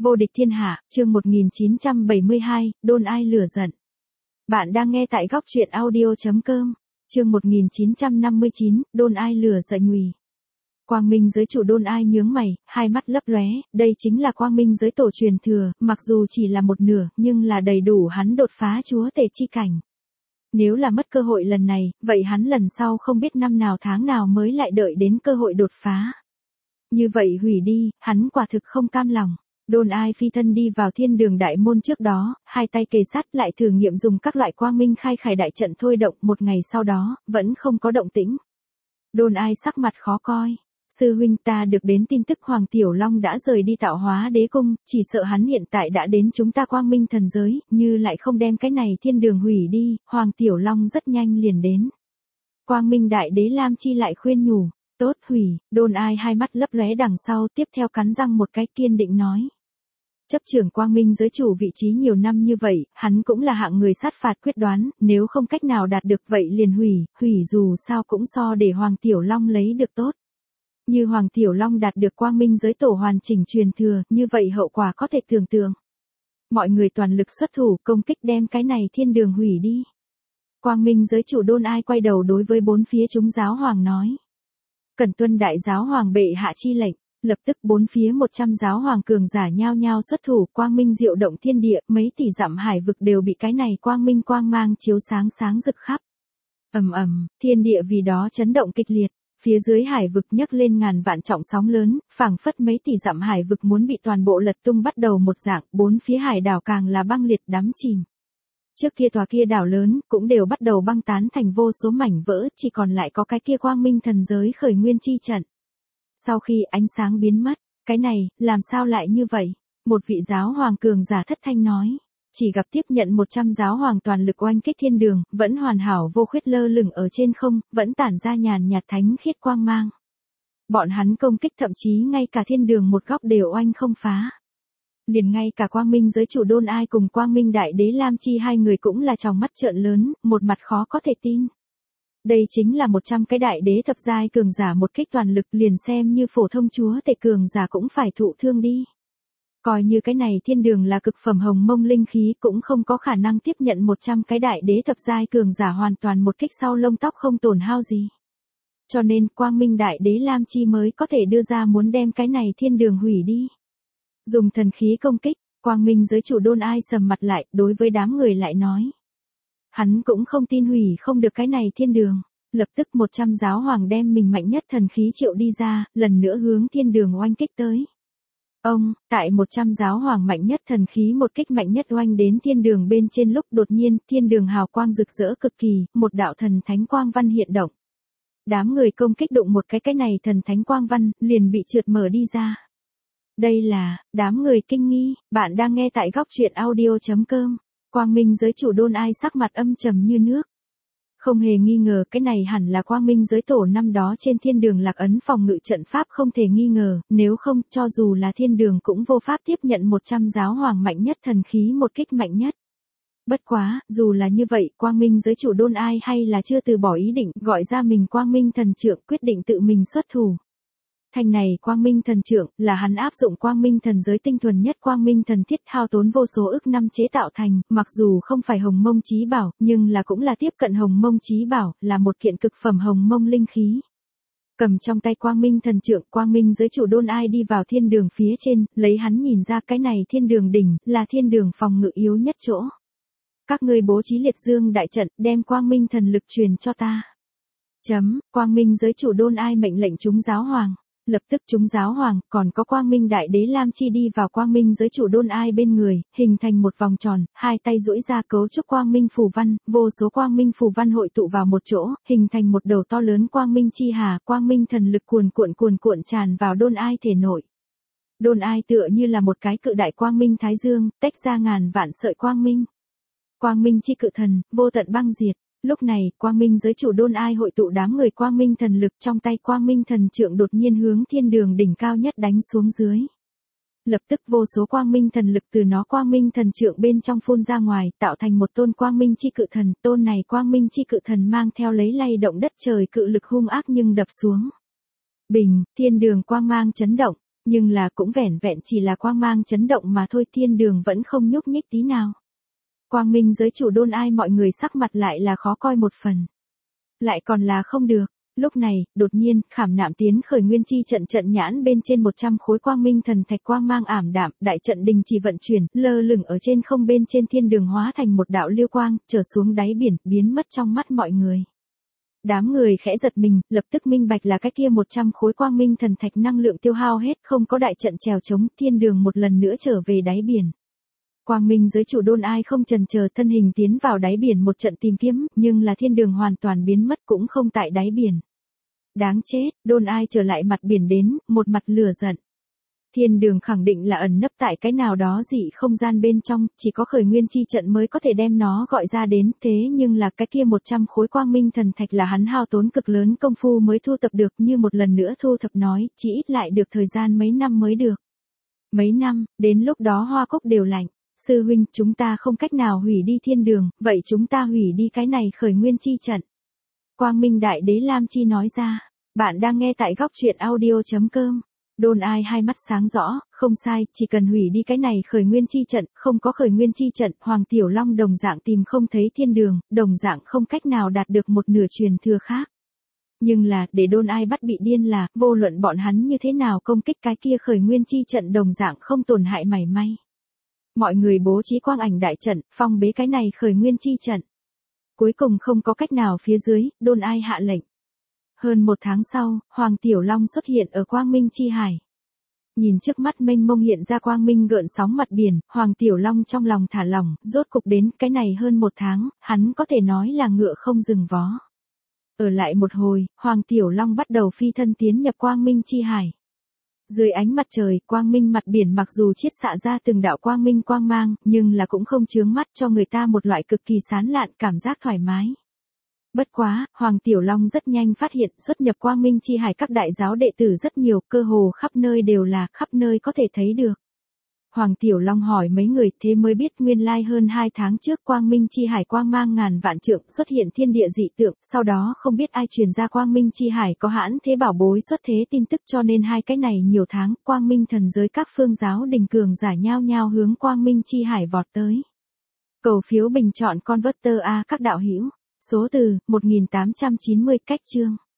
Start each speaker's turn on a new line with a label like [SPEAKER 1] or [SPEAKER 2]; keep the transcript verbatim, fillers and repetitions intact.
[SPEAKER 1] Vô địch thiên hạ, chương một nghìn chín trăm bảy mươi hai, đôn ai lửa giận. Bạn đang nghe tại góc truyện audio.com, chương một nghìn chín trăm năm mươi chín, đôn ai lửa giận ngùy. Quang Minh giới chủ đôn ai nhướng mày, hai mắt lấp lóe, đây chính là Quang Minh giới tổ truyền thừa, mặc dù chỉ là một nửa, nhưng là đầy đủ hắn đột phá chúa tể chi cảnh. Nếu là mất cơ hội lần này, vậy hắn lần sau không biết năm nào tháng nào mới lại đợi đến cơ hội đột phá. Như vậy hủy đi, hắn quả thực không cam lòng. Đôn ai phi thân đi vào thiên đường đại môn trước đó, hai tay kề sát lại thử nghiệm dùng các loại quang minh khai khải đại trận thôi động, một ngày sau đó, vẫn không có động tĩnh. Đôn ai sắc mặt khó coi. Sư huynh, ta được đến tin tức Hoàng Tiểu Long đã rời đi Tạo Hóa Đế Cung, chỉ sợ hắn hiện tại đã đến chúng ta quang minh thần giới, như lại không đem cái này thiên đường hủy đi, Hoàng Tiểu Long rất nhanh liền đến. Quang Minh Đại Đế Lam Chi lại khuyên nhủ, tốt hủy. Đôn ai hai mắt lấp lóe đằng sau, tiếp theo cắn răng một cái kiên định nói. Chấp trưởng Quang Minh giới chủ vị trí nhiều năm như vậy, hắn cũng là hạng người sát phạt quyết đoán, nếu không cách nào đạt được vậy liền hủy, hủy dù sao cũng so để Hoàng Tiểu Long lấy được tốt. Như Hoàng Tiểu Long đạt được Quang Minh giới tổ hoàn chỉnh truyền thừa, như vậy hậu quả có thể tưởng tượng. Mọi người toàn lực xuất thủ công kích đem cái này thiên đường hủy đi. Quang Minh giới chủ đôn ai quay đầu đối với bốn phía chúng giáo hoàng nói. Cần tuân đại giáo hoàng bệ hạ chi lệnh, lập tức bốn phía một trăm giáo hoàng cường giả nhao nhao xuất thủ, quang minh diệu động thiên địa, mấy tỷ dặm hải vực đều bị cái này quang minh quang mang chiếu sáng sáng rực khắp. Ầm ầm, thiên địa vì đó chấn động kịch liệt, phía dưới hải vực nhấc lên ngàn vạn trọng sóng lớn, phảng phất mấy tỷ dặm hải vực muốn bị toàn bộ lật tung bắt đầu một dạng, bốn phía hải đảo càng là băng liệt đắm chìm. Trước kia tòa kia đảo lớn, cũng đều bắt đầu băng tán thành vô số mảnh vỡ, chỉ còn lại có cái kia quang minh thần giới khởi nguyên chi trận. Sau khi ánh sáng biến mất, cái này, làm sao lại như vậy? Một vị giáo hoàng cường giả thất thanh nói. Chỉ gặp tiếp nhận một trăm giáo hoàng toàn lực oanh kích thiên đường, vẫn hoàn hảo vô khuyết lơ lửng ở trên không, vẫn tản ra nhàn nhạt thánh khiết quang mang. Bọn hắn công kích thậm chí ngay cả thiên đường một góc đều oanh không phá. Liền ngay cả Quang Minh giới chủ đôn ai cùng Quang Minh Đại Đế Lam Chi hai người cũng là tròng mắt trợn lớn, một mặt khó có thể tin. Đây chính là một trăm cái đại đế thập giai cường giả một kích toàn lực, liền xem như phổ thông chúa tể cường giả cũng phải thụ thương đi. Coi như cái này thiên đường là cực phẩm hồng mông linh khí cũng không có khả năng tiếp nhận một trăm cái đại đế thập giai cường giả hoàn toàn một kích sau lông tóc không tổn hao gì. Cho nên Quang Minh Đại Đế Lam Chi mới có thể đưa ra muốn đem cái này thiên đường hủy đi. Dùng thần khí công kích, Quang Minh giới chủ đôn ai sầm mặt lại, đối với đám người lại nói. Hắn cũng không tin hủy không được cái này thiên đường. Lập tức một trăm giáo hoàng đem mình mạnh nhất thần khí triệu đi ra, lần nữa hướng thiên đường oanh kích tới. Ông, tại một trăm giáo hoàng mạnh nhất thần khí một kích mạnh nhất oanh đến thiên đường bên trên lúc đột nhiên, thiên đường hào quang rực rỡ cực kỳ, một đạo thần thánh quang văn hiện động. Đám người công kích đụng một cái cái này thần thánh quang văn, liền bị trượt mở đi ra. Đây là, đám người kinh nghi, bạn đang nghe tại góc truyện audio.com, Quang Minh giới chủ đôn ai sắc mặt âm trầm như nước. Không hề nghi ngờ cái này hẳn là Quang Minh giới tổ năm đó trên thiên đường lạc ấn phòng ngự trận pháp không thể nghi ngờ, nếu không cho dù là thiên đường cũng vô pháp tiếp nhận một trăm giáo hoàng mạnh nhất thần khí một kích mạnh nhất. Bất quá, dù là như vậy, Quang Minh giới chủ đôn ai hay là chưa từ bỏ ý định gọi ra mình Quang Minh thần trượng quyết định tự mình xuất thủ. Thanh này Quang Minh thần trượng là hắn áp dụng Quang Minh thần giới tinh thuần nhất Quang Minh thần thiết hao tốn vô số ức năm chế tạo thành, mặc dù không phải hồng mông chí bảo, nhưng là cũng là tiếp cận hồng mông chí bảo, là một kiện cực phẩm hồng mông linh khí. Cầm trong tay Quang Minh thần trượng, Quang Minh giới chủ đôn ai đi vào thiên đường phía trên, lấy hắn nhìn ra cái này thiên đường đỉnh, là thiên đường phòng ngự yếu nhất chỗ. Các ngươi bố trí liệt dương đại trận, đem Quang Minh thần lực truyền cho ta. Chấm, Quang Minh giới chủ đôn ai mệnh lệnh chúng giáo hoàng. Lập tức chúng giáo hoàng, còn có Quang Minh Đại Đế Lam Chi đi vào Quang Minh giới chủ đôn ai bên người, hình thành một vòng tròn, hai tay duỗi ra cấu trúc Quang Minh phù văn, vô số Quang Minh phù văn hội tụ vào một chỗ, hình thành một đầu to lớn Quang Minh chi hà, Quang Minh thần lực cuồn cuộn cuồn cuộn tràn vào đôn ai thể nội. Đôn ai tựa như là một cái cự đại Quang Minh Thái Dương, tách ra ngàn vạn sợi Quang Minh. Quang Minh chi cự thần, vô tận băng diệt. Lúc này, Quang Minh giới chủ đôn ai hội tụ đám người Quang Minh thần lực trong tay Quang Minh thần trượng đột nhiên hướng thiên đường đỉnh cao nhất đánh xuống dưới. Lập tức vô số Quang Minh thần lực từ nó Quang Minh thần trượng bên trong phun ra ngoài, tạo thành một tôn Quang Minh chi cự thần. Tôn này Quang Minh chi cự thần mang theo lấy lay động đất trời cự lực hung ác nhưng đập xuống. Bình, thiên đường quang mang chấn động. Nhưng là cũng vẻn vẹn chỉ là quang mang chấn động mà thôi, thiên đường vẫn không nhúc nhích tí nào. Quang minh giới chủ đôn ai mọi người sắc mặt lại là khó coi một phần. Lại còn là không được. Lúc này, đột nhiên, khảm nạm tiến khởi nguyên chi trận trận nhãn bên trên một trăm khối quang minh thần thạch quang mang ảm đạm, đại trận đình chỉ vận chuyển, lơ lửng ở trên không bên trên thiên đường hóa thành một đạo lưu quang, trở xuống đáy biển, biến mất trong mắt mọi người. Đám người khẽ giật mình, lập tức minh bạch là cái kia một trăm khối quang minh thần thạch năng lượng tiêu hao hết, không có đại trận chèo chống, thiên đường một lần nữa trở về đáy biển. Quang minh giới chủ đôn ai không chần chờ thân hình tiến vào đáy biển một trận tìm kiếm, nhưng là thiên đường hoàn toàn biến mất cũng không tại đáy biển. Đáng chết, đôn ai trở lại mặt biển đến, một mặt lửa giận. Thiên đường khẳng định là ẩn nấp tại cái nào đó dị không gian bên trong, chỉ có khởi nguyên chi trận mới có thể đem nó gọi ra đến, thế nhưng là cái kia một trăm khối quang minh thần thạch là hắn hao tốn cực lớn công phu mới thu thập được, như một lần nữa thu thập nói, chỉ ít lại được thời gian mấy năm mới được. Mấy năm, đến lúc đó hoa cúc đều lạnh. Sư huynh, chúng ta không cách nào hủy đi thiên đường, vậy chúng ta hủy đi cái này khởi nguyên chi trận. Quang Minh Đại Đế Lam Chi nói ra, bạn đang nghe tại góc truyện audio.com. Đôn ai hai mắt sáng rõ, không sai, chỉ cần hủy đi cái này khởi nguyên chi trận, không có khởi nguyên chi trận, Hoàng Tiểu Long đồng dạng tìm không thấy thiên đường, đồng dạng không cách nào đạt được một nửa truyền thừa khác. Nhưng là, để đôn ai bắt bị điên là, vô luận bọn hắn như thế nào công kích cái kia khởi nguyên chi trận đồng dạng không tổn hại mảy may. Mọi người bố trí quang ảnh đại trận, phong bế cái này khởi nguyên chi trận. Cuối cùng không có cách nào phía dưới, đôn ai hạ lệnh. Hơn một tháng sau, Hoàng Tiểu Long xuất hiện ở Quang Minh Chi Hải. Nhìn trước mắt mênh mông hiện ra quang minh gợn sóng mặt biển, Hoàng Tiểu Long trong lòng thả lỏng, rốt cục đến cái này hơn một tháng, hắn có thể nói là ngựa không dừng vó. Ở lại một hồi, Hoàng Tiểu Long bắt đầu phi thân tiến nhập Quang Minh Chi Hải. Dưới ánh mặt trời, quang minh mặt biển mặc dù chiết xạ ra từng đạo quang minh quang mang, nhưng là cũng không chướng mắt cho người ta một loại cực kỳ sán lạn cảm giác thoải mái. Bất quá, Hoàng Tiểu Long rất nhanh phát hiện xuất nhập Quang Minh Chi Hải các đại giáo đệ tử rất nhiều, cơ hồ khắp nơi đều là, khắp nơi có thể thấy được. Hoàng Tiểu Long hỏi mấy người, thế mới biết nguyên lai hơn hai tháng trước Quang Minh Chi Hải quang mang ngàn vạn trượng xuất hiện thiên địa dị tượng, sau đó không biết ai truyền ra Quang Minh Chi Hải có hãn thế bảo bối xuất thế tin tức, cho nên hai cái này nhiều tháng, Quang Minh thần giới các phương giáo đình cường giả nhao nhao hướng Quang Minh Chi Hải vọt tới. Cầu phiếu bình chọn Converter A các đạo hữu. Số từ, một nghìn tám trăm chín mươi cách chương.